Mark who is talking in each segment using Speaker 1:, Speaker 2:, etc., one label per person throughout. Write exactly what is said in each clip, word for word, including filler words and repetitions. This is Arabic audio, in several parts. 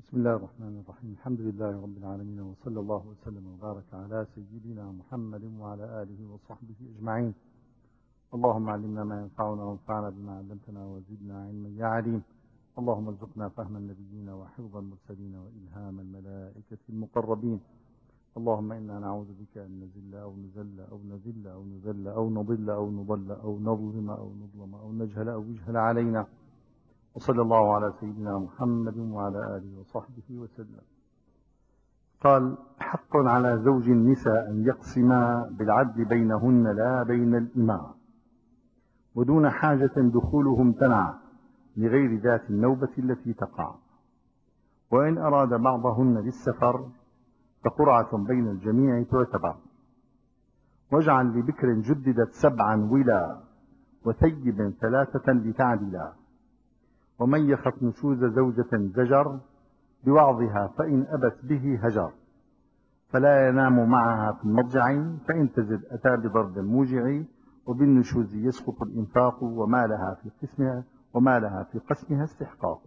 Speaker 1: بسم الله الرحمن الرحيم. الحمد لله رب العالمين، وصلى الله وسلم وبارك على سيدنا محمد وعلى آله وصحبه أجمعين. اللهم علمنا ما ينفعنا وانفعنا بما علمتنا وزدنا علما يا عليم. اللهم ارزقنا فهم النبيين وحفظ المرسلين وإلهام الملائكة المقربين. اللهم إنا نعوذ بك أن نزل أو نزل أو نذل أو نذل أو نضل أو نضل أو نظلم أو نظلم أو نجهل أو يجهل علينا. وصلى الله على سيدنا محمد وعلى آله وصحبه وسلم. قال: حق على زوج النساء أن يقسما بالعدل بينهن لا بين الإماء، ودون حاجة دخوله امتنع لغير ذات النوبة التي تقع. وإن أراد بعضهن للسفر فقرعة بين الجميع تعتبر. واجعل لبكر جددت سبعا ولا، وثيب ثلاثة لتعدلا. ومن يخف نشوز زوجة زجر بوعظها، فإن أبت به هجر. فلا ينام معها في المضجع، فإن تزد أتى بضرب موجع. وبالنشوز يسقط الإنفاق، وما لها في قسمها وما لها في قسمها استحقاق.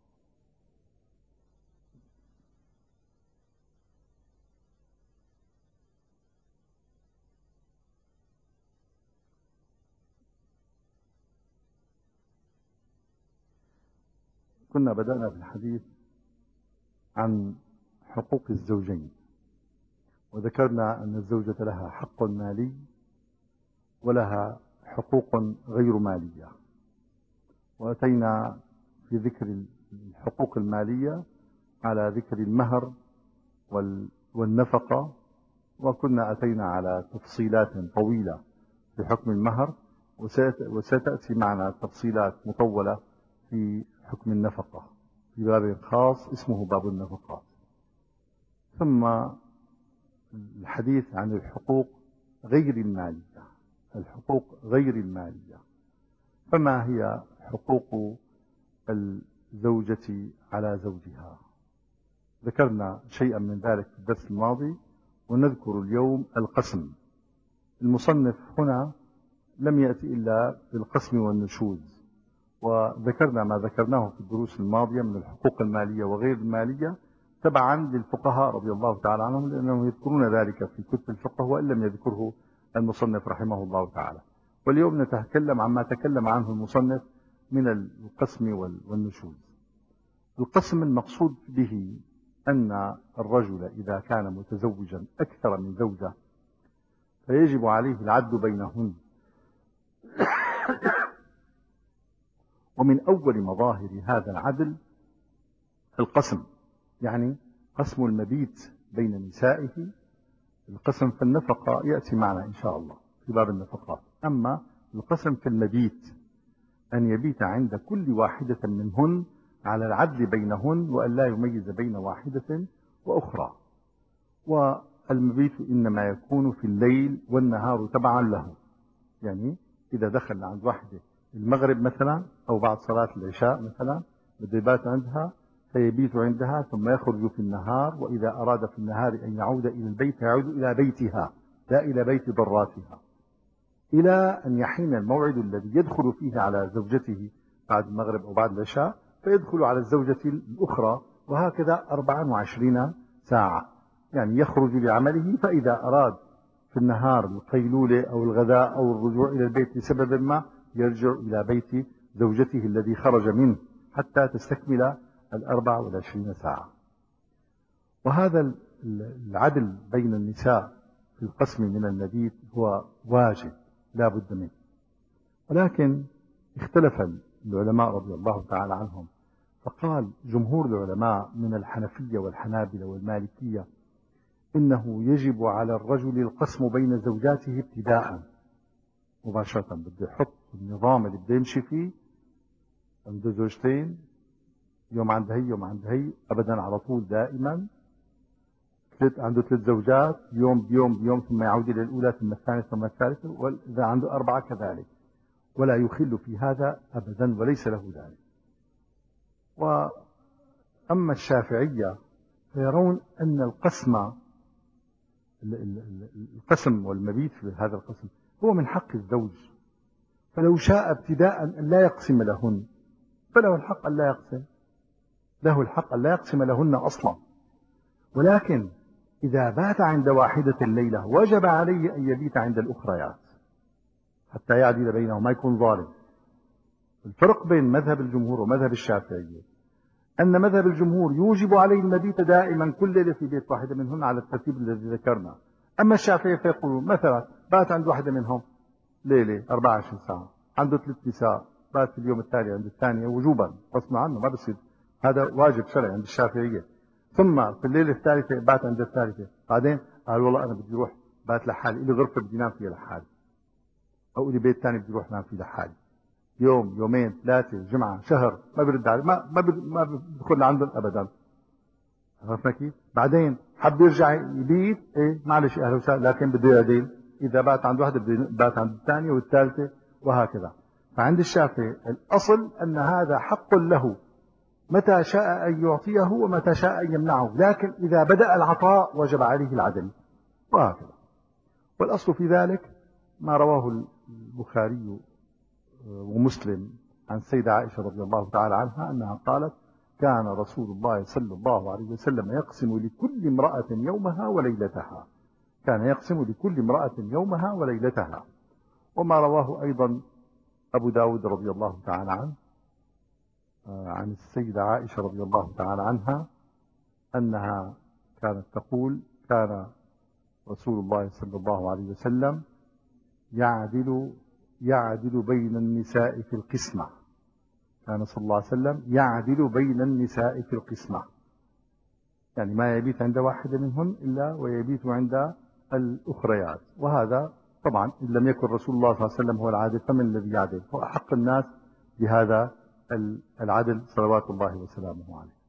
Speaker 1: كنا بدأنا في الحديث عن حقوق الزوجين، وذكرنا أن الزوجة لها حق مالي ولها حقوق غير مالية. وأتينا في ذكر الحقوق المالية على ذكر المهر والنفقة، وكنا أتينا على تفصيلات طويلة في حكم المهر، وستأتي معنا تفصيلات مطولة في حكم النفقة في باب خاص اسمه باب النفقات. ثم الحديث عن الحقوق غير المالية. الحقوق غير المالية، فما هي حقوق الزوجة على زوجها؟ ذكرنا شيئا من ذلك في الدرس الماضي، ونذكر اليوم القسم. المصنف هنا لم يأتي إلا بالقسم والنشوز، وذكرنا ما ذكرناه في الدروس الماضية من الحقوق المالية وغير المالية تبعا للفقهاء رضي الله تعالى عنهم، لأنهم يذكرون ذلك في كتب الفقه وإن لم يذكره المصنف رحمه الله تعالى. واليوم نتكلم عما تكلم عنه المصنف من القسم والنشوز. القسم المقصود به أن الرجل إذا كان متزوجا أكثر من زوجة فيجب عليه العدل بينهن. ومن أول مظاهر هذا العدل القسم، يعني قسم المبيت بين نسائه. القسم في النفقة يأتي معنا إن شاء الله في باب النفقات. أما القسم في المبيت أن يبيت عند كل واحدة منهن على العدل بينهن، وأن لا يميز بين واحدة وأخرى. والمبيت إنما يكون في الليل والنهار تبعا له. يعني إذا دخل عند واحدة المغرب مثلا أو بعد صلاة العشاء مثلا بده يبات عندها، فيبيت عندها ثم يخرج في النهار. وإذا أراد في النهار أن يعود إلى البيت يعود إلى بيتها لا إلى بيت ضراتها، إلى أن يحين الموعد الذي يدخل فيه على زوجته بعد المغرب أو بعد العشاء، فيدخل على الزوجة الأخرى، وهكذا أربعا وعشرين ساعة. يعني يخرج لعمله، فإذا أراد في النهار القيلولة أو الغداء أو الرجوع إلى البيت لسبب ما يرجع إلى بيت زوجته الذي خرج منه حتى تستكمل الأربع والعشرين ساعة. وهذا العدل بين النساء في القسم من المبيت هو واجب لا بد منه. ولكن اختلف العلماء رضي الله تعالى عنهم، فقال جمهور العلماء من الحنفية والحنابلة والمالكية إنه يجب على الرجل القسم بين زوجاته ابتداء مباشرة. بده يحط النظام اللي بده يمشي فيه. عنده زوجتين، يوم عند هي يوم عند هي، أبدا على طول دائما. عنده ثلاث زوجات، يوم بيوم بيوم، ثم يعود إلى الأولى ثم الثانية ثم الثالثة. وإذا عنده أربعة كذلك، ولا يخل في هذا أبدا وليس له ذلك. وأما الشافعية فيرون أن القسم القسم والمبيت في هذا القسم هو من حق الزوج، فلو شاء ابتداء أن لا يقسم لهن فله الحق أن لا يقسم. له الحق أن لا يقسم لهن أصلا، ولكن إذا بات عند واحدة الليلة وجب عليه أن يبيت عند الأخريات حتى يعدل بينهم، ما يكون ظالم. الفرق بين مذهب الجمهور ومذهب الشافعية أن مذهب الجمهور يوجب عليه المبيت دائما كل ليلة في بيت واحدة منهن على الترتيب الذي ذكرنا. أما الشافعية فيقولون مثلا بات عند واحدة منهم ليلة أربعة وعشرين ساعة، عنده ثلاث نساء، بات في اليوم التالي عند الثانية وجوبا غصب عنه، ما بصير، هذا واجب شرعي عند الشافعية. ثم في الليلة الثالثة بات عند الثالثة، بعدين قال والله أنا بدي أروح بات لحالي، إلي غرفة بدي نام فيها لحالي، أو إلي بيت ثاني بدي أروح نام فيه لحالي. يوم يومين ثلاثة جمعة شهر ما برد عليه، ما ما ما بدخل عندهم أبدا. عرفنا كيف؟ بعدين حب يرجع يبيت، إيه معلش أهلا وسهلا، لكن بده يعدل، إذا بات عند واحدة بده بات عند الثانية والثالثة وهكذا. فعند الشافعي الأصل أن هذا حق له متى شاء أن يعطيه ومتى شاء أن يمنعه، لكن إذا بدأ العطاء وجب عليه العدل وهكذا. والأصل في ذلك ما رواه البخاري ومسلم عن السيدة عائشة رضي الله تعالى عنها أنها قالت كان رسول الله صلى الله عليه وسلم يقسم لكل امرأة يومها وليلتها، كان يقسم لكل امرأة يومها وليلتها. وما رواه أيضا أبو داود رضي الله تعالى عنه عن السيدة عائشة رضي الله تعالى عنها أنها كانت تقول كان رسول الله صلى الله عليه وسلم يعدل يعدل بين النساء في القسمة، كان صلى الله عليه وسلم يعدل بين النساء في القسمة، يعني ما يبيت عند واحدة منهن إلا ويبيت عند الأخريات. وهذا طبعا إن لم يكن رسول الله صلى الله عليه وسلم هو العادل فمن الذي يعدل؟ هو أحق الناس بهذا العدل صلوات الله وسلامه عليه.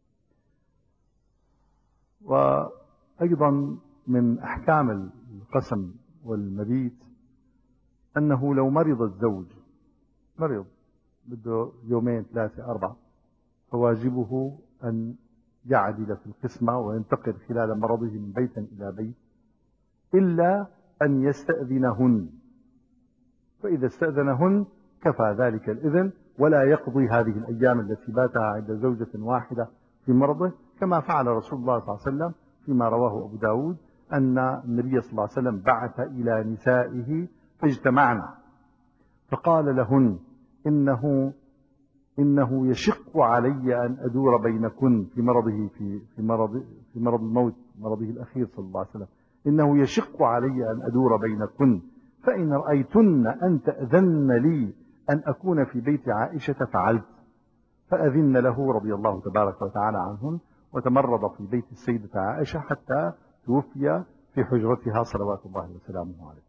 Speaker 1: وأيضا من أحكام القسم والمبيت أنه لو مرض الزوج، مرض بده يومين ثلاثة أربعة، فواجبه أن يعدل في القسمة وينتقل خلال مرضه من بيت إلى بيت إلا أن يستأذنهن، فإذا استأذنهن كفى ذلك الإذن، ولا يقضي هذه الأيام التي باتها عند زوجة واحدة في مرضه، كما فعل رسول الله صلى الله عليه وسلم فيما رواه أبو داود أن النبي صلى الله عليه وسلم بعث إلى نسائه فاجتمعنا فقال لهن إنه إنه يشق علي أن أدور بينكن في مرضه في في مرض في مرض الموت، مرضه الأخير صلى الله عليه وسلم، إنه يشق علي أن أدور بينكن، فإن رأيتن أن تأذن لي أن أكون في بيت عائشة فعلت، فأذن له رضي الله تبارك وتعالى عنهن، وتمرض في بيت السيدة عائشة حتى توفي في حجرتها صلوات الله وسلامه عليه.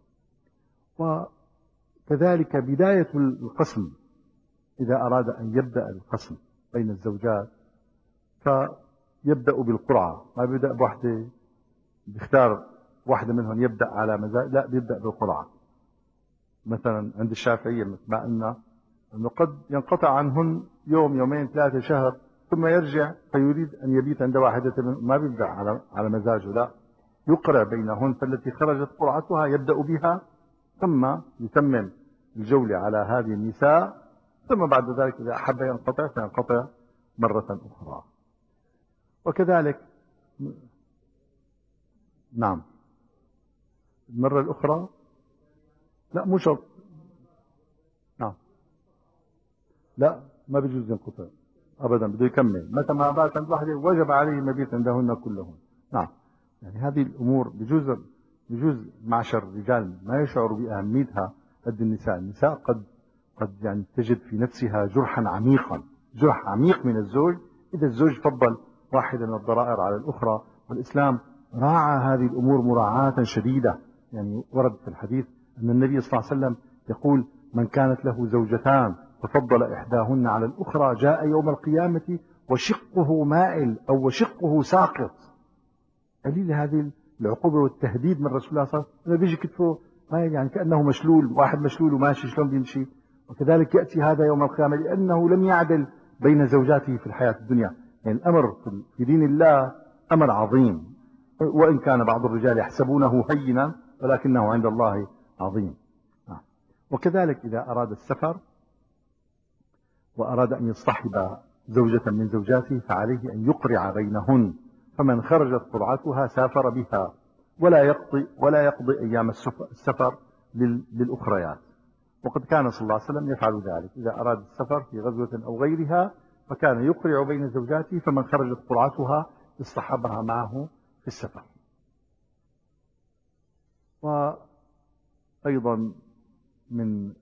Speaker 1: وكذلك بداية القسم، إذا أراد أن يبدأ القسم بين الزوجات فيبدأ بالقرعة، ما بيبدأ بوحدة بيختار واحدة منهم يبدأ على مزاج، لا بيبدأ بالقرعة. مثلا عند الشافعية مثل ما قلنا أنه قد ينقطع عنهن يوم يومين ثلاثة شهر ثم يرجع فيريد أن يبيت عند واحدة منهم، ما بيبدأ على على مزاجه، لا يقرع بينهن، فالتي خرجت قرعتها يبدأ بها ثم يتمم الجولة على هذه النساء، ثم بعد ذلك إذا أحب ينقطع فينقطع مرة أخرى. وكذلك نعم المرة الأخرى لا مو شرط، نعم لا ما بيجوز ينقطع أبدا، بده يكمل، متى ما بات عند واحدة وجب عليه المبيت عندهن كلهن. نعم يعني هذه الأمور بجوز بجوز معشر الرجال ما يشعروا بأهميتها قد النساء. النساء قد قد يعني تجد في نفسها جرحا عميقا، جرح عميق من الزوج إذا الزوج فضل واحدة من الضرائر على الأخرى، والإسلام راعى هذه الأمور مراعاة شديدة. يعني ورد في الحديث أن النبي صلى الله عليه وسلم يقول من كانت له زوجتان ففضل إحداهن على الأخرى جاء يوم القيامة وشقه مائل أو وشقه ساقط. قليل هذه العقوبة والتهديد من رسول الله صلى الله عليه وسلم، بيجي كتفه يعني كأنه مشلول، واحد مشلول وماشي شلون بيمشي. وكذلك يأتي هذا يوم القيامة لأنه لم يعدل بين زوجاته في الحياة الدنيا. يعني الأمر في دين الله أمر عظيم، وإن كان بعض الرجال يحسبونه هينا ولكنه عند الله عظيم. وكذلك إذا أراد السفر وأراد أن يصطحب زوجة من زوجاته فعليه أن يقرع بينهن، فمن خرجت قرعتها سافر بها، ولا يقضي ولا يقضي أيام السفر للأخريات. وقد كان صلى الله عليه وسلم يفعل ذلك إذا أراد السفر في غزوة أو غيرها، فكان يقرع بين زوجاته، فمن خرجت قرعتها اصطحبها معه في السفر. وأيضا من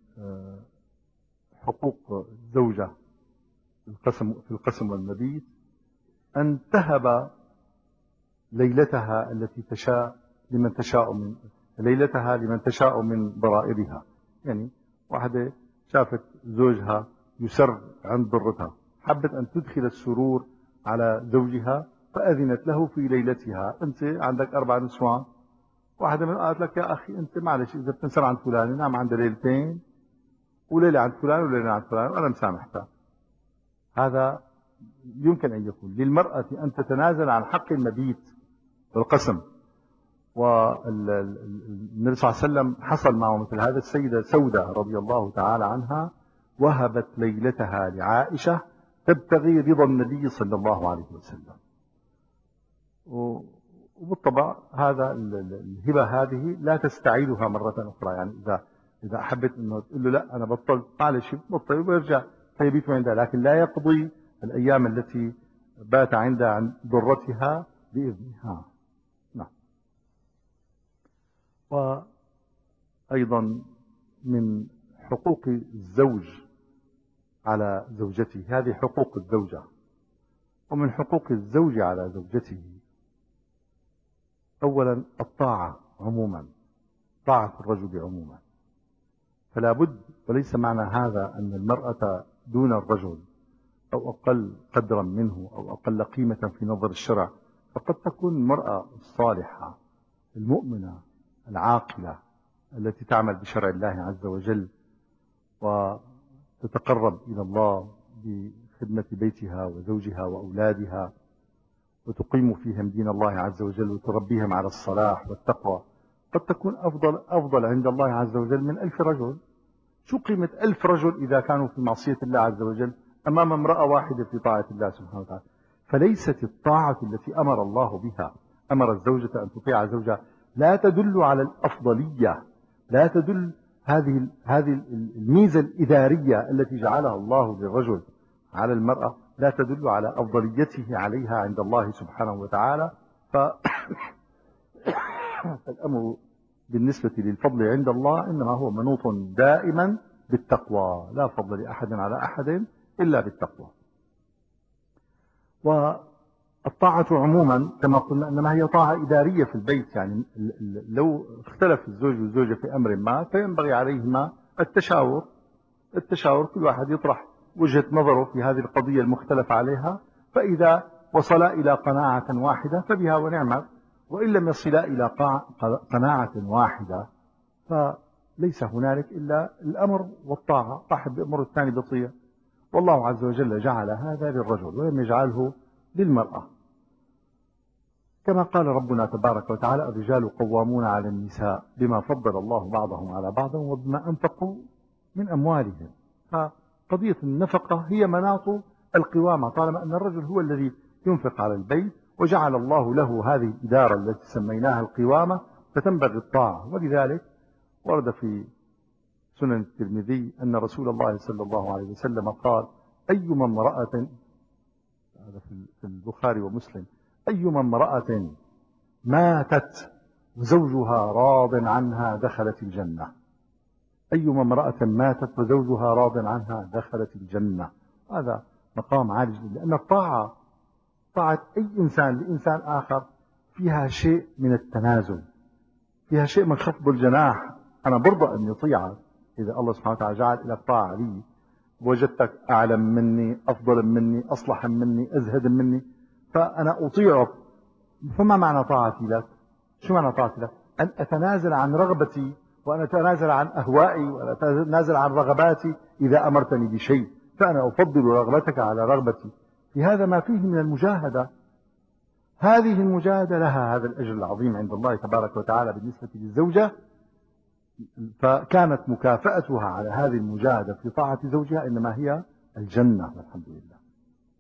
Speaker 1: حقوق الزوجة القسم في القسم والمبيت أن تهب ليلتها التي تشاء لمن تشاء من ليلتها لمن تشاء من ضرائرها. يعني واحدة شافت زوجها يسر عند ضرتها، حبت أن تدخل السرور على زوجها فأذنت له في ليلتها. أنت عندك أربع نسوان، واحدة من قالت لك يا أخي أنت معلش إذا بتنسر عند فلان نام عند ليلتين، وليلة عند فلان وليلة عند فلان، وأنا مسامحتها. هذا يمكن أن يكون للمرأة أن تتنازل عن حق المبيت والقسم. والنبي صلى الله عليه وسلم حصل معه مثل هذا. السيدة سودة رضي الله تعالى عنها وهبت ليلتها لعائشة تبتغي رضا النبي صلى الله عليه وسلم. وبالطبع هذا الهبة هذه لا تستعيدها مرة أخرى. يعني إذا إذا أحبت أنه تقول له لا أنا بطلت معلش بطل ويرجع فيبيت عندها، لكن لا يقضي الأيام التي بات عندها عن ضرتها بإذنها. نعم. وأيضا من حقوق الزوج على زوجته، هذه حقوق الزوجة. ومن حقوق الزوج على زوجته أولا الطاعة عموما، طاعة الرجل عموما. فلا بد، وليس معنى هذا أن المرأة دون الرجل أو أقل قدرا منه أو أقل قيمة في نظر الشرع. فقد تكون المرأة الصالحة المؤمنة العاقلة التي تعمل بشرع الله عز وجل وتتقرب إلى الله بخدمة بيتها وزوجها وأولادها، وتقيم فيهم دين الله عز وجل وتربيهم على الصلاح والتقوى، قد تكون أفضل, أفضل عند الله عز وجل من ألف رجل. شو قيمة ألف رجل إذا كانوا في معصية الله عز وجل أمام امرأة واحدة في طاعة الله سبحانه وتعالى؟ فليست الطاعة التي أمر الله بها، أمر الزوجة أن تطيع زوجها، لا تدل على الأفضلية، لا تدل هذه هذه الميزة الإدارية التي جعلها الله للرجل على المرأة، لا تدل على أفضليته عليها عند الله سبحانه وتعالى. فالأمر بالنسبة للفضل عند الله إنما هو منوط دائما بالتقوى، لا فضل لأحد على أحد إلا بالتقوى. والطاعة عموما كما قلنا إنما هي طاعة إدارية في البيت. يعني لو اختلف الزوج والزوجة في أمر ما فينبغي عليهما التشاور التشاور كل واحد يطرح وجهة نظره في هذه القضية المختلف عليها، فإذا وصلا إلى قناعة واحدة فبها ونعمت، وإن لم يصلا إلى قناعة واحدة فليس هنالك إلا الأمر والطاعة، واحد بأمر الثاني بطيع. والله عز وجل جعل هذا للرجل ولم يجعله للمرأة، كما قال ربنا تبارك وتعالى الرجال قوامون على النساء بما فضل الله بعضهم على بعض وبما أنفقوا من أموالهم. فقضية النفقة هي مناط القوامة، طالما أن الرجل هو الذي ينفق على البيت وجعل الله له هذه الإدارة التي سميناها القوامة، فتنبغي الطاعة. ولذلك ورد في سنن الترمذي أن رسول الله صلى الله عليه وسلم قال أيما امرأة، هذا في البخاري ومسلم، أيما امرأة ماتت وزوجها راض عنها دخلت الجنة. أيما امرأة ماتت وزوجها راض عنها دخلت الجنة. هذا مقام عالي جدا، لأن الطاعة طاعة أي إنسان لإنسان آخر فيها شيء من التنازل، فيها شيء من خفض الجناح. أنا برضى أن يطيعك إذا الله سبحانه وتعالى جعل لك طاعة لي، وجدتك أعلم مني أفضل مني أصلح مني أزهد مني فأنا أطيعك. فما معنى طاعتي لك؟ شو معنى طاعتي لك؟ أن أتنازل عن رغبتي وأن أتنازل عن أهوائي وأن أتنازل عن رغباتي إذا أمرتني بشيء، فأنا أفضل رغبتك على رغبتي. في هذا ما فيه من المجاهدة. هذه المجاهدة لها هذا الأجر العظيم عند الله تبارك وتعالى بالنسبة للزوجة. فكانت مكافأتها على هذه المجاهدة في طاعة زوجها إنما هي الجنة والحمد لله.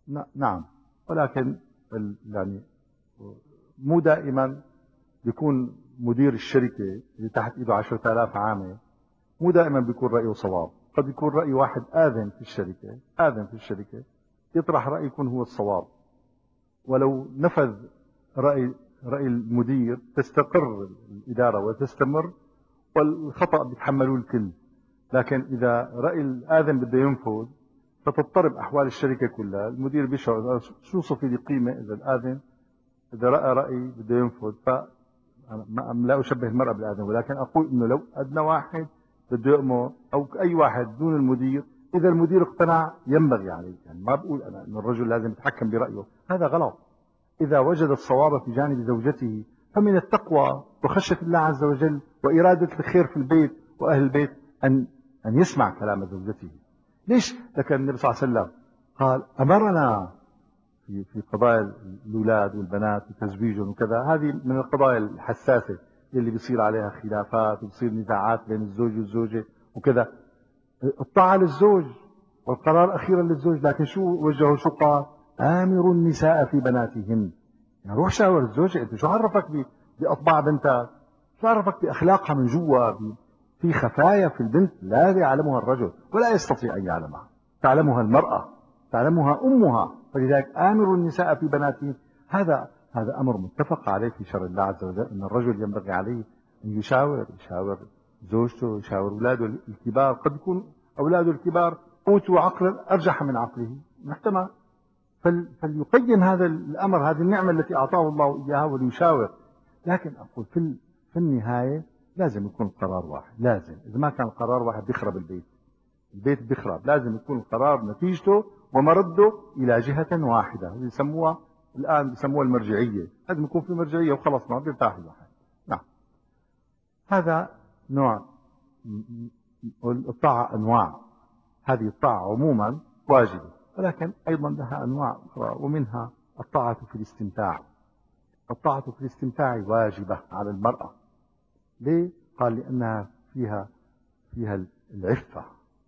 Speaker 1: نعم، ولكن يعني مو دائما بيكون مدير الشركة اللي تحت ايده عشرة آلاف عامل مو دائما بيكون رأيه صواب. قد يكون رأي واحد آذن في الشركة آذن في الشركة يطرح رأي يكون هو الصواب، ولو نفذ رأي رأي المدير تستقر الإدارة وتستمر، والخطأ بيتحملوه الكل. لكن إذا رأي الآذن بده ينفذ فتضطرب أحوال الشركة كلها. المدير بيشعر شو صفي لي قيمة إذا الآذن إذا رأى رأي بده ينفذ. ف لا أشبه المرأة بالآذن، ولكن أقول إنه لو أدنى واحد بده يأمر أو أي واحد دون المدير، إذا المدير اقتنع ينبغي عليه. يعني ما بقول أنا إن الرجل لازم يتحكم برأيه، هذا غلط. إذا وجد الصواب في جانب زوجته فمن التقوى وخشية الله عز وجل وإرادة الخير في البيت وأهل البيت أن أن يسمع كلام زوجته. ليش؟ لكن النبي صلى الله عليه وسلم قال أمرنا في في قضايا الأولاد والبنات وتزويجهم وكذا. هذه من القضايا الحساسة اللي بيصير عليها خلافات وبصير نزاعات بين الزوج والزوجة وكذا. الطاعة للزوج والقرار أخيرا للزوج، لكن شو وجهه شو قال؟ آمروا النساء في بناتهن. يعني روح شاور الزوجة، أنت شو عرفك بأطباع بنتك؟ شو عرفك بأخلاقها من جوا؟ في خفايا في البنت لا يعلمها الرجل ولا يستطيع أن يعلمها، تعلمها المرأة، تعلمها أمها. فلذلك آمروا النساء في بناتهن. هذا هذا أمر متفق عليه في شرع الله عز وجل، أن الرجل ينبغي عليه أن يشاور يشاور زوجته، يشاور أولاده الكبار. قد يكون أولاده الكبار أوتوا عقلا أرجح من عقله، محتمل، فليقيم هذا الأمر، هذه النعمة التي أعطاه الله إياها، وليشاور. لكن أقول في في النهاية لازم يكون القرار واحد. لازم، إذا ما كان القرار واحد بيخرب البيت البيت بيخرب. لازم يكون القرار نتيجته ومرده إلى جهة واحدة، يسموها الآن بيسموها المرجعية. لازم يكون في مرجعية وخلص ما بيرتاح الواحد. نعم، هذا نوع. الطاعة أنواع، هذه الطاعة عموما واجبة، ولكن أيضا لها أنواع أخرى، ومنها الطاعة في الاستمتاع. الطاعة في الاستمتاع واجبة على المرأة. ليه؟ قال لأنها فيها فيها العفة.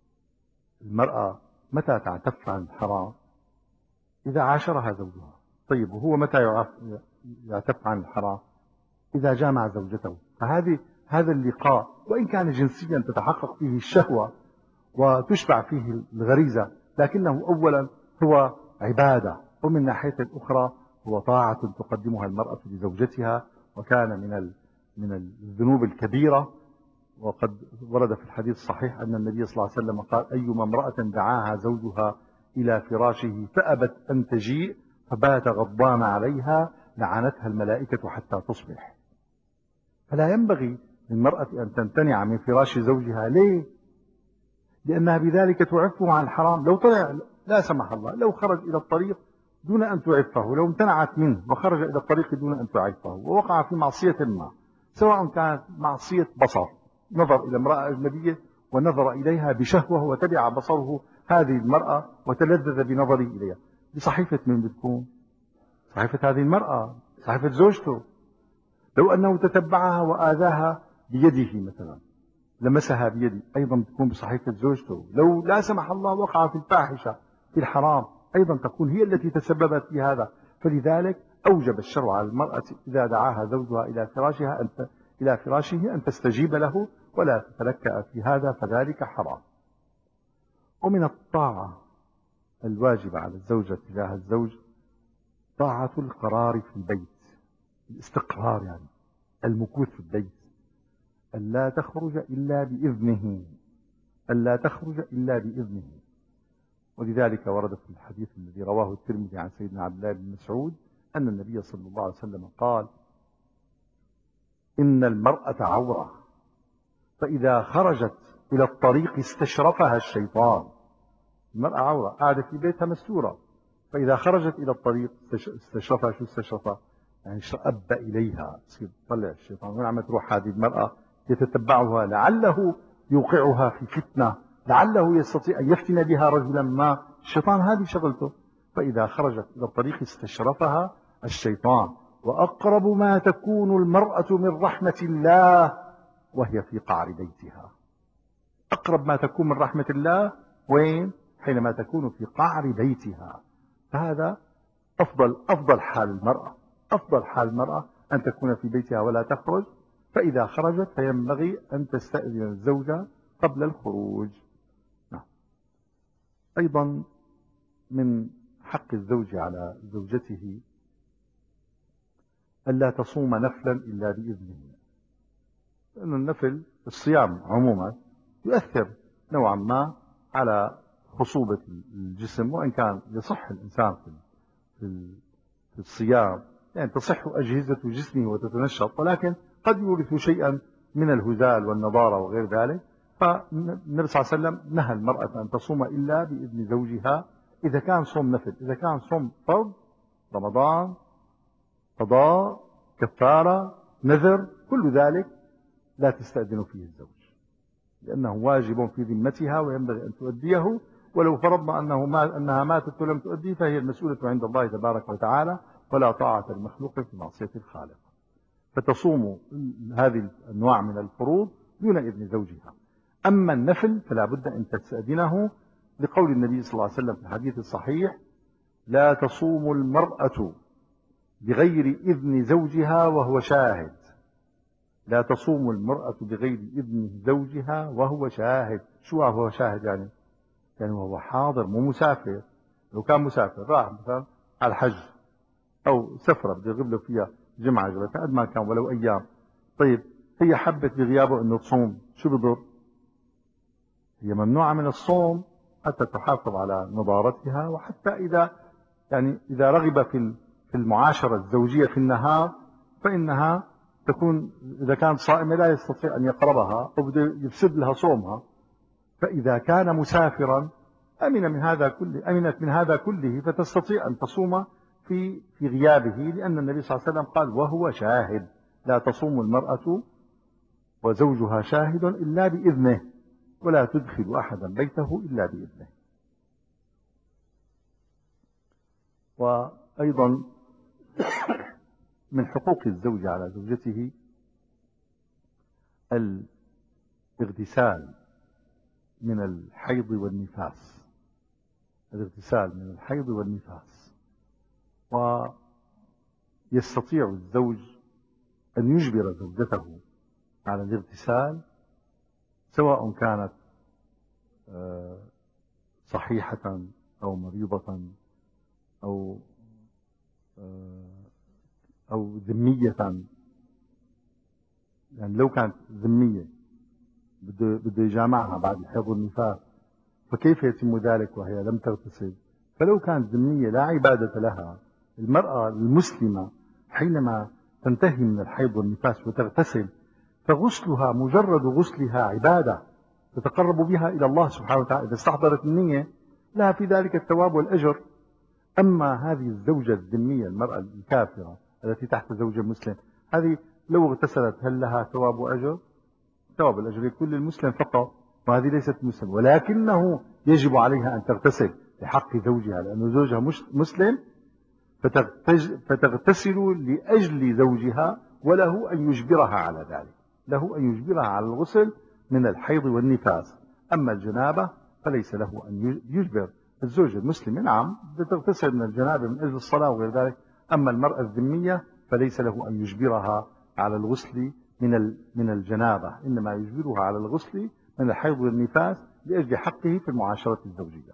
Speaker 1: المرأة متى تعتف عن الحرام؟ إذا عاشرها زوجها. طيب، وهو متى يعتف عن الحرام؟ إذا جامع زوجته. فهذه هذا اللقاء وإن كان جنسيا تتحقق فيه الشهوة وتشبع فيه الغريزة، لكنه أولا هو عبادة، ومن ناحية أخرى هو طاعة تقدمها المرأة لزوجتها، وكان من من الذنوب الكبيرة. وقد ورد في الحديث الصحيح أن النبي صلى الله عليه وسلم قال: أيما امرأة دعاها زوجها إلى فراشه فأبت أن تجيء فبات غضبان عليها لعنتها الملائكة حتى تصبح. فلا ينبغي للمرأة أن تمتنع من فراش زوجها. ليه؟ لأنها بذلك تعفه عن الحرام. لو طلع لا سمح الله لو خرج إلى الطريق دون أن تعفه، لو امتنعت منه وخرج إلى الطريق دون أن تعفه ووقع في معصية ما، سواء كانت معصية بصر، نظر إلى امرأة أجنبية ونظر إليها بشهوة وتبع بصره هذه المرأة وتلذذ بنظره إليها، بصحيفة من بتكون؟ صحيفة هذه المرأة، صحيفة زوجته. لو أنه تتبعها وآذاها بيده مثلا، لمسها بيدي، أيضا تكون بصحيفة زوجته. لو لا سمح الله وقع في الفاحشة في الحرام، أيضا تكون هي التي تسببت في هذا. فلذلك أوجب الشرع على المرأة إذا دعاها زوجها إلى فراشها أن إلى فراشه أن تستجيب له ولا تتلكأ في هذا، فذلك حرام. ومن الطاعة الواجبة على الزوجة تجاه الزوج طاعة القرار في البيت، الاستقرار، يعني المكوث في البيت، ألا تخرج إلا بإذنه، ألا تخرج إلا بإذنه. ولذلك ورد في الحديث الذي رواه الترمذي عن سيدنا عبد الله بن مسعود أن النبي صلى الله عليه وسلم قال: إن المرأة عورة، فإذا خرجت إلى الطريق استشرفها الشيطان. المرأة عورة، قاعدة في بيتها مستورة، فإذا خرجت إلى الطريق استشرفها. شو استشرفها؟ يعني شأب إليها، تصير تطلع الشيطان وين عم تروح هذه المرأة، يتتبعها لعله يوقعها في فتنة، لعله يستطيع أن يفتن بها رجلا ما. الشيطان هذه شغلته. فإذا خرجت إلى الطريق استشرفها الشيطان. وأقرب ما تكون المرأة من رحمة الله وهي في قعر بيتها. أقرب ما تكون من رحمة الله وين؟ حينما تكون في قعر بيتها. فهذا أفضل أفضل حال المرأة. أفضل حال المرأة أن تكون في بيتها ولا تخرج، فإذا خرجت فينبغي أن تستأذن الزوجة قبل الخروج. نعم. أيضا من حق الزوج على زوجته ألا تصوم نفلا إلا بإذنه، لأن النفل الصيام عموما يؤثر نوعا ما على خصوبة الجسم، وإن كان يصح الإنسان في الصيام يعني تصح أجهزة جسمه وتتنشط، ولكن قد يورث شيئا من الهزال والنضارة وغير ذلك. فالنبي صلى الله عليه وسلم نهى المرأة أن تصوم إلا بإذن زوجها إذا كان صوم نفل. إذا كان صوم فرض رمضان، قضاء، كفارة، نذر، كل ذلك لا تستأذن فيه الزوج، لأنه واجب في ذمتها وينبغي أن تؤديه، ولو فرضنا أنه ما أنها ماتت ولم تؤدي فهي المسؤولة عند الله تبارك وتعالى، ولا طاعة المخلوق في معصية الخالق. فتصوم هذه الأنواع من الفروض دون إذن زوجها. أما النفل فلا بد أن تستأذنه، لقول النبي صلى الله عليه وسلم في الحديث الصحيح: لا تصوم المرأة بغير إذن زوجها وهو شاهد. لا تصوم المرأة بغير إذن زوجها وهو شاهد. شو هو شاهد يعني؟ يعني وهو حاضر، مو مسافر. لو كان مسافر راح مثلا على الحج أو سفرة بده يغيب له فيها جمعة جمعتين قد ما كان ولو أيام، طيب هي حبت بغيابه أنه تصوم، شو بضر؟ هي ممنوعة من الصوم حتى تحافظ على نضارتها، وحتى إذا يعني إذا رغب في في المعاشرة الزوجية في النهار فإنها تكون إذا كانت صائمة لا يستطيع أن يقربها أو بده يفسد لها صومها. فإذا كان مسافرا أمن من هذا كله أمنت من هذا كله فتستطيع أن تصوم في في غيابه، لأن النبي صلى الله عليه وسلم قال: وهو شاهد. لا تصوم المرأة وزوجها شاهد إلا بإذنه، ولا تدخل أحدا بيته إلا بإذنه. وأيضا من حقوق الزوج على زوجته الاغتسال من الحيض والنفاس. الاغتسال من الحيض والنفاس. ويستطيع الزوج أن يجبر زوجته على الاغتسال سواء كانت صحيحة أو مريضة أو أو ذمية. يعني لو كانت ذمية بده بده يجامعها بعد الحيض والنفاس، فكيف يتم ذلك وهي لم تغتسل؟ فلو كانت ذمية لا عبادة لها، المرأة المسلمة حينما تنتهي من الحيض والنفاس وتغتسل فغسلها مجرد غسلها عبادة تتقرب بها إلى الله سبحانه وتعالى. إذا استحضرت النية لها في ذلك الثواب والأجر. أما هذه الزوجة الذمية، المرأة الكافرة التي تحت زوج مسلم، هذه لو اغتسلت هل لها ثواب وأجر؟ ثواب الأجر يكون للمسلم فقط، وهذه ليست مسلم، ولكنه يجب عليها أن تغتسل لحق زوجها، لأن زوجها مسلم فتغتسل لأجل زوجها، وله أن يجبرها على ذلك، له أن يجبرها على الغسل من الحيض والنفاس. أما الجنابة فليس له أن يجبر الزوج المسلم، نعم تغتسل من الجنابة من أجل الصلاة وغير ذلك. أما المرأة الذمية فليس له أن يجبرها على الغسل من من الجنابة، إنما يجبرها على الغسل من الحيض والنفاس لأجل حقه في المعاشرة الزوجية.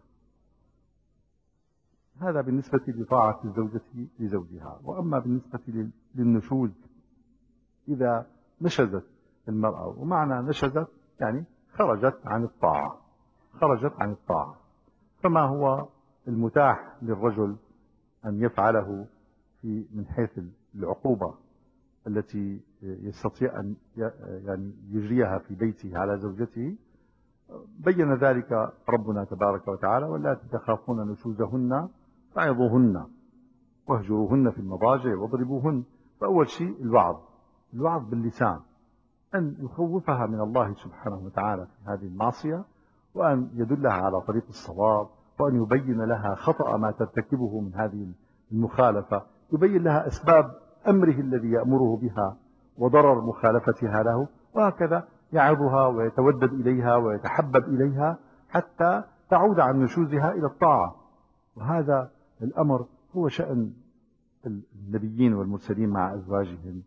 Speaker 1: هذا بالنسبة لطاعة الزوجة لزوجها. وأما بالنسبة للنشوز، إذا نشزت المرأة، ومعنى نشزت يعني خرجت عن الطاعة، خرجت عن الطاعة، فما هو المتاح للرجل أن يفعله في من حيث العقوبة التي يستطيع أن يعني يجريها في بيته على زوجته؟ بين ذلك ربنا تبارك وتعالى: ولا تخافون نشوزهن فعظوهن واهجروهن في المضاجع واضربوهن. فأول شيء الوعظ، الوعظ باللسان، أن يخوفها من الله سبحانه وتعالى في هذه المعصية، وأن يدلها على طريق الصواب، وأن يبين لها خطأ ما ترتكبه من هذه المخالفة، يبين لها أسباب أمره الذي يأمره بها وضرر مخالفتها له، وهكذا يعظها ويتودد إليها ويتحبب إليها حتى تعود عن نشوزها إلى الطاعة. وهذا الأمر هو شأن النبيين والمرسلين مع أزواجهم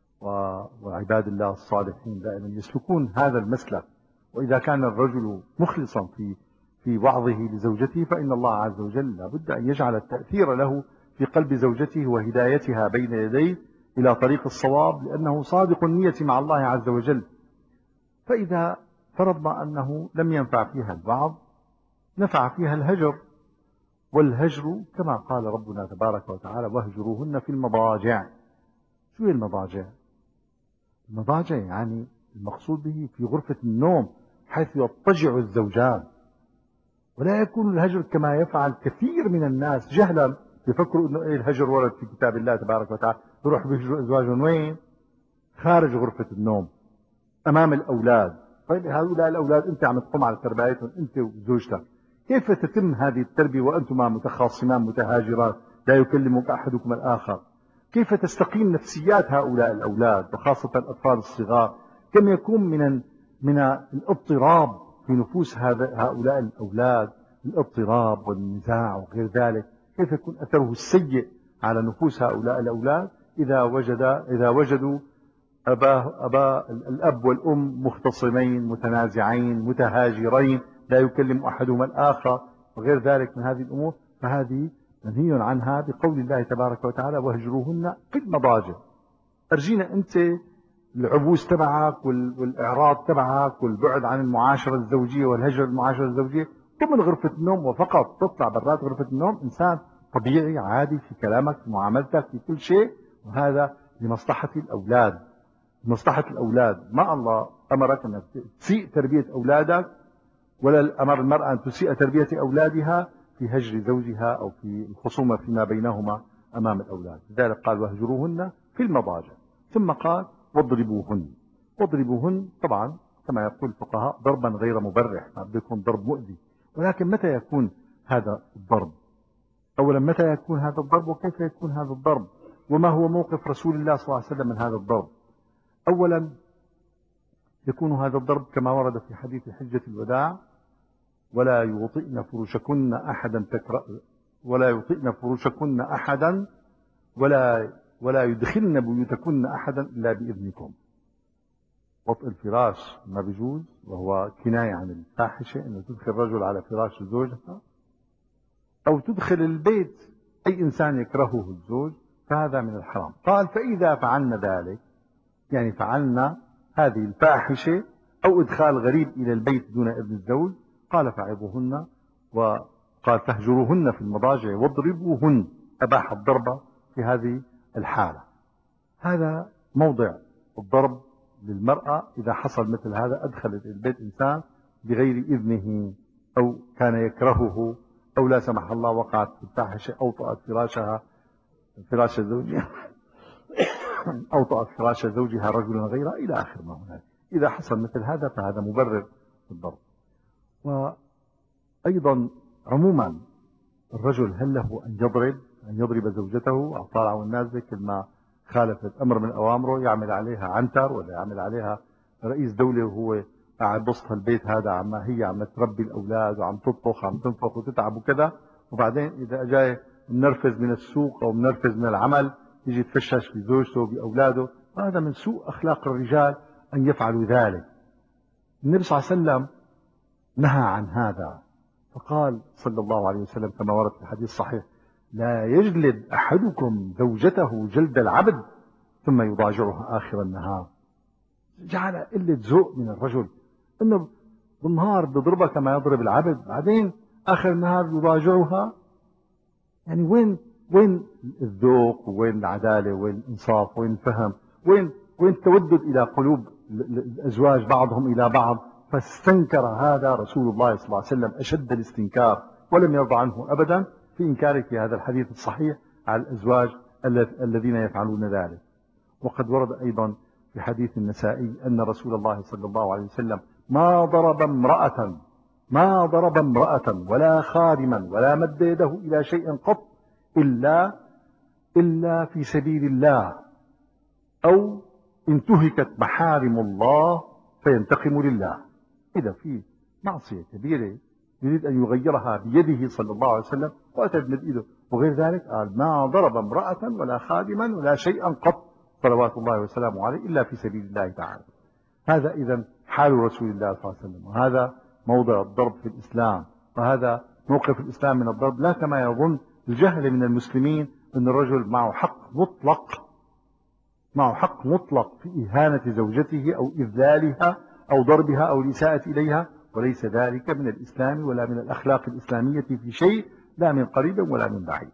Speaker 1: وعباد الله الصالحين دائما يسلكون هذا المسلك. وإذا كان الرجل مخلصا في في وعظه لزوجته فإن الله عز وجل لابد أن يجعل التأثير له في قلب زوجته وهدايتها بين يديه إلى طريق الصواب، لأنه صادق النية مع الله عز وجل. فإذا فرضنا أنه لم ينفع فيها الوعظ نفع فيها الهجر، والهجر كما قال ربنا تبارك وتعالى واهجروهن في المضاجع. شو هي المضاجع؟ المضاجع يعني المقصود به في غرفة النوم حيث يضطجع الزوجان، ولا يكون الهجر كما يفعل كثير من الناس جهلا، يفكروا انه ايه الهجر ورد في كتاب الله تبارك وتعالى، يروح بيهجروا ازواجهم وين؟ خارج غرفة النوم امام الاولاد. طيب هؤلاء الاولاد انت عم تقوم على تربيتهم انت وزوجتك، كيف تتم هذه التربية وانتما متخاصمان متهاجران لا يكلمك احدكم الاخر؟ كيف تستقيم نفسيات هؤلاء الاولاد وخاصة الاطفال الصغار؟ كم يكون من من الاضطراب في نفوس هؤلاء الاولاد، الاضطراب والنزاع وغير ذلك، كيف يكون اثره السيء على نفوس هؤلاء الاولاد اذا وجد اذا وجدوا أبا, أبا الأب والأم مختصمين متنازعين متهاجرين لا يكلم أحدهما الآخر وغير ذلك من هذه الأمور، فهذه منهي عنها بقول الله تبارك وتعالى واهجروهن في المضاجع. أرجينا أنت العبوس تبعك والإعراض تبعك والبعد عن المعاشرة الزوجية والهجر المعاشرة الزوجية ضمن غرفة النوم، وفقط تطلع برات غرفة النوم إنسان طبيعي عادي في كلامك في معاملتك في كل شيء، وهذا لمصلحة الأولاد. مصلحة الأولاد، ما الله أمرك أن تسيء تربية أولادك ولا أمر المرأة أن تسيء تربية أولادها في هجر زوجها أو في الخصومة فيما بينهما أمام الأولاد. لذلك قال واهجروهن في المضاجع، ثم قال واضربوهن. واضربوهن طبعا كما يقول الفقهاء ضربا غير مبرح، ما بده يكون ضرب مؤذي. ولكن متى يكون هذا الضرب؟ أولا متى يكون هذا الضرب وكيف يكون هذا الضرب وما هو موقف رسول الله صلى الله عليه وسلم من هذا الضرب؟ أولا يكون هذا الضرب كما ورد في حديث حجة الوداع ولا يوطئن فرشكن أحدا تكره ولا يوطئن فرشكن أحدا ولا ولا يدخلن بيوتكن أحدا إلا بإذنكم. وطئ الفراش ما بيجوز، وهو كناية عن الفاحشة أنه تدخل رجل على فراش زوجها أو تدخل البيت أي إنسان يكرهه الزوج، فهذا من الحرام. قال فإذا فعلنا ذلك يعني فعلنا هذه الفاحشة أو إدخال غريب إلى البيت دون إذن الزوج، قال فعظوهن، وقال فاهجروهن في المضاجع واضربوهن، أباح الضرب في هذه الحالة. هذا موضع الضرب للمرأة إذا حصل مثل هذا، أدخلت البيت إنسان بغير إذنه أو كان يكرهه أو لا سمح الله وقعت في الفاحشة أو طأت فراشها فراش زوجها أو طأت فراش زوجها رجلا غيره إلى آخر ما هناك. إذا حصل مثل هذا فهذا مبرر للضرب. وأيضا عموما الرجل هل له أن يضرب أن يضرب زوجته أو طالع والنازل كل ما خالفت أمر من أوامره، يعمل عليها عنتر ولا يعمل عليها رئيس دولة وهو قاعد بسط البيت هذا، عما هي عم تربي الأولاد وعم تطبخ عم تنفخ وتتعب وكذا، وبعدين إذا جاي منرفز من السوق أو منرفز من العمل يجي يتفشش بزوجته وبأولاده. هذا من سوء أخلاق الرجال أن يفعلوا ذلك. النبي صلى الله عليه وسلم نهى عن هذا، فقال صلى الله عليه وسلم كما ورد في الحديث الصحيح لا يجلد أحدكم زوجته جلد العبد ثم يضاجعها آخر النهار. جعل قلة ذوق من الرجل انه بالنهار بيضربها كما يضرب العبد، بعدين آخر النهار يضاجعها. يعني وين وين الذوق وين العدالة وين الإنصاف وين الفهم وين وين التودد إلى قلوب الأزواج بعضهم إلى بعض؟ فاستنكر هذا رسول الله صلى الله عليه وسلم أشد الاستنكار، ولم يرضى عنه أبدا في إنكاره في هذا الحديث الصحيح على الأزواج الذين يفعلون ذلك. وقد ورد أيضا في حديث النسائي أن رسول الله صلى الله عليه وسلم ما ضرب امرأة ما ضرب امرأة ولا خادما ولا مد يده إلى شيء قط إلا إلا في سبيل الله أو انتهكت محارم الله فينتقم لله. إذا في معصية كبيرة يريد أن يغيرها بيده صلى الله عليه وسلم وأتى بمد إيده. وغير ذلك قال ما ضرب امرأة ولا خادما ولا شيئا قط صلوات الله وسلامه عليه إلا في سبيل الله تعالى. هذا إذن حال رسول الله صلى الله عليه وسلم، وهذا موضع الضرب في الإسلام، وهذا موقف الإسلام من الضرب، لا كما يظن الجهل من المسلمين أن الرجل معه حق مطلق معه حق مطلق في إهانة زوجته أو إذلالها أو ضربها أو الإساءة إليها، وليس ذلك من الإسلام ولا من الأخلاق الإسلامية في شيء، لا من قريب ولا من بعيد.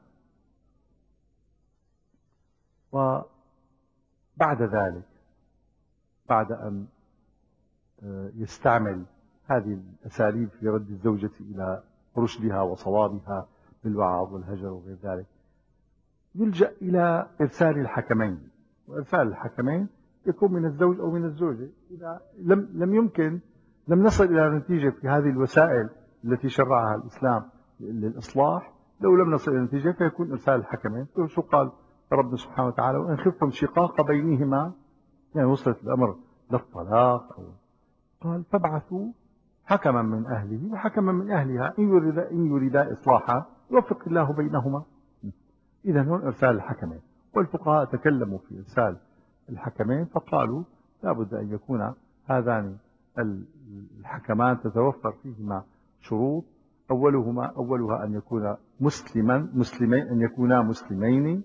Speaker 1: وبعد ذلك، بعد أن يستعمل هذه الأساليب في رد الزوجة إلى رشدها وصوابها بالوعظ والهجر وغير ذلك، يلجأ إلى إرسال الحكمين. وإرسال الحكمين يكون من الزوج أو من الزوجة. إذا لم لم يمكن لم نصل إلى نتيجة في هذه الوسائل التي شرعها الإسلام للإصلاح، لو لم نصل إلى نتيجة فيكون إرسال الحكمين. شو قال ربنا سبحانه وتعالى؟ وإن خفتم شقاق بينهما، يعني وصلت الأمر للطلاق، أو قال فابعثوا حكما من أهله وحكما من أهلها إن يريدا إن يريدا إصلاحا يوفق الله بينهما. إذا هون إرسال الحكمين. والفقهاء تكلموا في إرسال الحكمين فقالوا لا بد أن يكون هذان الحكمان تتوفر فيهما شروط. أولهما أولها أن يكون مسلما مسلمين أن يكونا مسلمين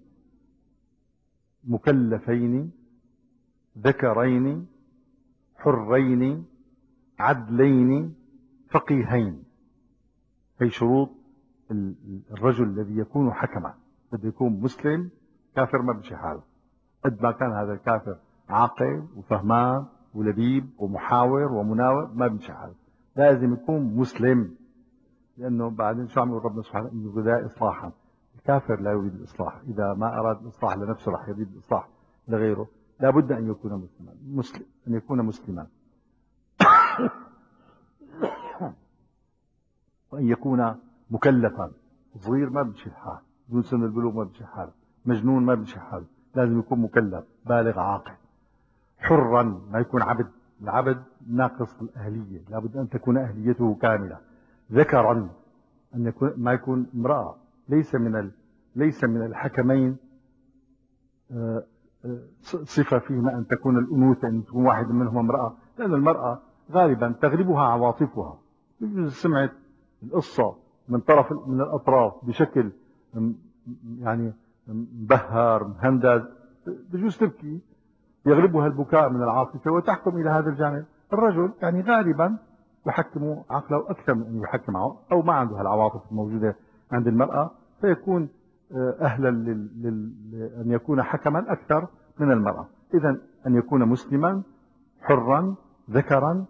Speaker 1: مكلفين ذكرين حرين عدلين فقيهين. هي شروط الرجل الذي يكون حكما. بده يكون مسلم، كافر ما بمشي حاله. قد ما كان هذا الكافر عاقل وفهمان ولبيب ومحاور ومناور ما بمشي حاله، لازم يكون مسلم. لأنه بعدين شو عم يقول ربنا سبحانه؟ إن يريدا إصلاحا. الكافر لا يريد الإصلاح، إذا ما أراد الإصلاح لنفسه راح يريد الإصلاح لغيره. لا بد أن يكون مسلما مسلم أن يكون مسلما وأن يكون مكلفا. صغير ما بمشي الحال، دون سن البلوغ ما بمشي حاله، مجنون ما بمشي حاله، لازم يكون مكلف بالغ عاقل. حرا، ما يكون عبد، العبد ناقص الأهلية، لا بد أن تكون أهليته كاملة. ذكرا، أن يكون ما يكون امرأة. ليس من ال... ليس من الحكمين صفة فيهما أن تكون الأنوثة، أن تكون واحد منهم امرأة، لأن المرأة غالبا تغلبها عواطفها. يجوز سمعت القصة من طرف من الأطراف بشكل يعني مبهر مهندز، بجوز تبكي، يغلبها البكاء من العاطفة وتحكم إلى هذا الجانب. الرجل يعني غالبا يحكم عقله أكثر من أن يحكم عقله، أو ما عنده العواطف الموجودة عند المرأة، فيكون أهلا أن يكون حكما أكثر من المرأة. إذن أن يكون مسلما حرا ذكرا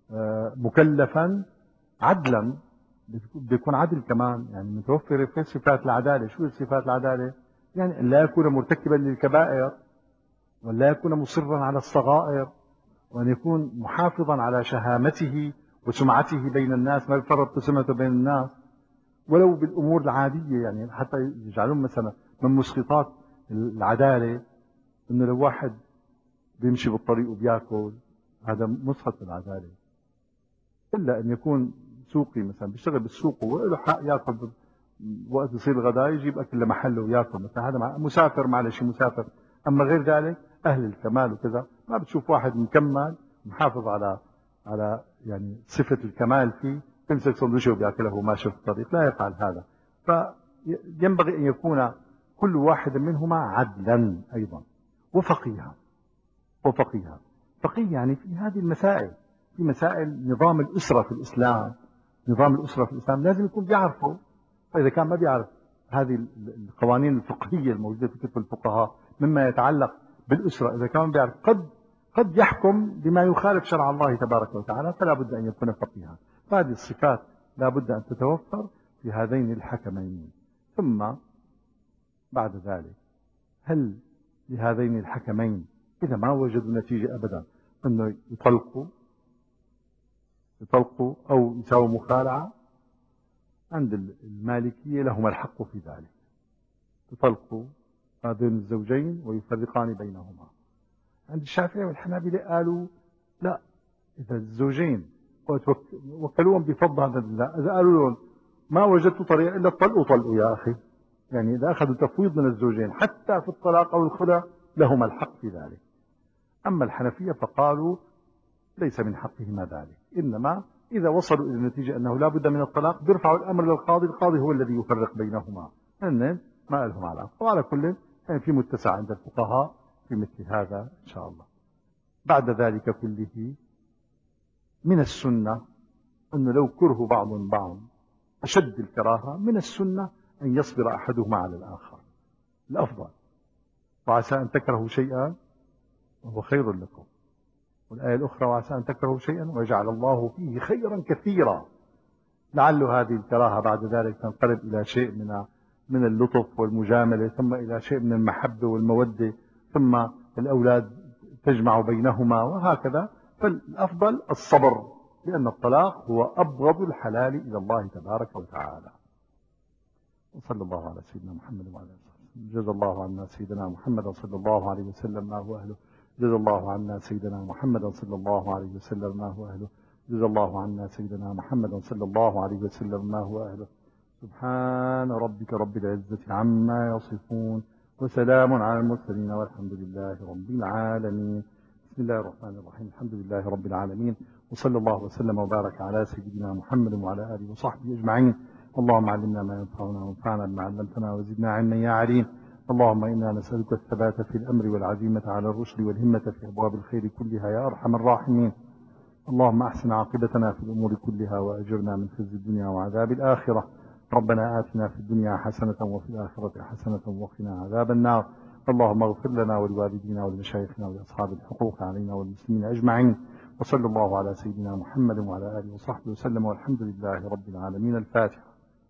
Speaker 1: مكلفا عدلا. بده يكون عدل كمان، يعني متوفرة في صفات العدالة. شو صفات العدالة؟ يعني أن لا يكون مرتكبا للكبائر، ولا يكون مصرا على الصغائر، وأن يكون محافظا على شهامته وسمعته بين الناس، ما يفرط سمعته بين الناس ولو بالأمور العادية. يعني حتى يجعلون مثلا من مسقطات العدالة أنه لو واحد بيمشي بالطريق وبياكل، هذا مسقط العدالة، إلا أن يكون سوقي مثلا بيشتغل بالسوق وله حق ياكل وقت يصير الغداء يجيب أكل لمحله وياكل مثلا، هذا مسافر معلش مسافر. أما غير ذلك أهل الكمال وكذا ما بتشوف واحد مكمل محافظ على على يعني صفة الكمال فيه يمسك سندويشه وبياكله وماشي في الطريق، لا يفعل هذا. فينبغي أن يكون كل واحد منهما عدلا أيضا وفقيها. وفقيها فقيه يعني في هذه المسائل، في مسائل نظام الأسرة في الإسلام. نظام الأسرة في الإسلام لازم يكون بيعرفه. فإذا كان ما بيعرف هذه القوانين الفقهية الموجودة في كتب الفقهاء مما يتعلق بالأسرة، إذا كان بيعرف قد قد يحكم بما يخالف شرع الله تبارك وتعالى، فلا بد أن يكون فقيها. هذه الصفات لا بد أن تتوفر في هذين الحكمين. ثم بعد ذلك هل لهذين الحكمين إذا ما وجدوا نتيجة أبدا أنه يطلقوا يطلقوا أو يساووا مخالعة؟ عند المالكية لهم الحق في ذلك، يطلقوا هذين الزوجين ويفرقان بينهما. عند الشافعية والحنابلة قالوا لا، إذا الزوجين وكلوهم بفضل هذا الله. إذا قالوا لهم ما وجدت طريقة إلا الطلق طلقوا يا أخي. يعني إذا أخذوا تفويض من الزوجين حتى في الطلاق أو الخلع لهم الحق في ذلك. أما الحنفية فقالوا ليس من حقهما ذلك، إنما إذا وصلوا إلى النتيجة أنه لا بد من الطلاق بيرفعوا الأمر للقاضي، القاضي هو الذي يفرق بينهما، أن ما لهم علاقة. وعلى كل يعني في متسع عند الفقهاء في مثل هذا إن شاء الله. بعد ذلك كله من السنة أنه لو كره بعض بعض أشد الكراهة، من السنة أن يصبر أحدهما على الآخر الأفضل، وعسى أن تكرهوا شيئا وهو خير لكم. والآية الأخرى وعسى أن تكرهوا شيئا ويجعل الله فيه خيرا كثيرا. لعل هذه الكراهة بعد ذلك تنقلب إلى شيء من من اللطف والمجاملة، ثم إلى شيء من المحبة والمودة، ثم الأولاد تجمع بينهما وهكذا. فالأفضل الصبر، لأن الطلاق هو أبغض الحلال إلى الله تبارك وتعالى. وصلى الله على سيدنا محمد وعلى آله وسلم. جزا الله عنا سيدنا محمد صلى الله عليه وسلم ما هو أهله. جزا الله عنا سيدنا محمد صلى الله عليه وسلم ما هو أهله. جزا الله عنا سيدنا محمد صلى الله عليه وسلم ما هو أهله. سبحان ربك رب العزة عما يصفون، وسلام على المرسلين، والحمد لله رب العالمين. بسم الله الرحمن الرحيم. الحمد لله رب العالمين، وصلى الله وسلم وبارك على سيدنا محمد وعلى آله وصحبه أجمعين. اللهم علمنا ما ينفعنا وانفعنا بما علمتنا وزدنا علما يا عليم. اللهم إنا نسألك الثبات في الأمر والعزيمة على الرشد والهمة في أبواب الخير كلها يا أرحم الراحمين. اللهم أحسن عاقبتنا في الأمور كلها وأجرنا من خزي الدنيا وعذاب الآخرة. ربنا آتنا في الدنيا حسنة وفي الآخرة حسنة وقنا عذاب النار. اللهم اغفر لنا ولوالدينا ولمشايخنا ولأصحاب الحقوق علينا والمسلمين أجمعين. وصلى الله على سيدنا محمد وعلى آله وصحبه وسلم، والحمد لله رب العالمين. الفاتحة.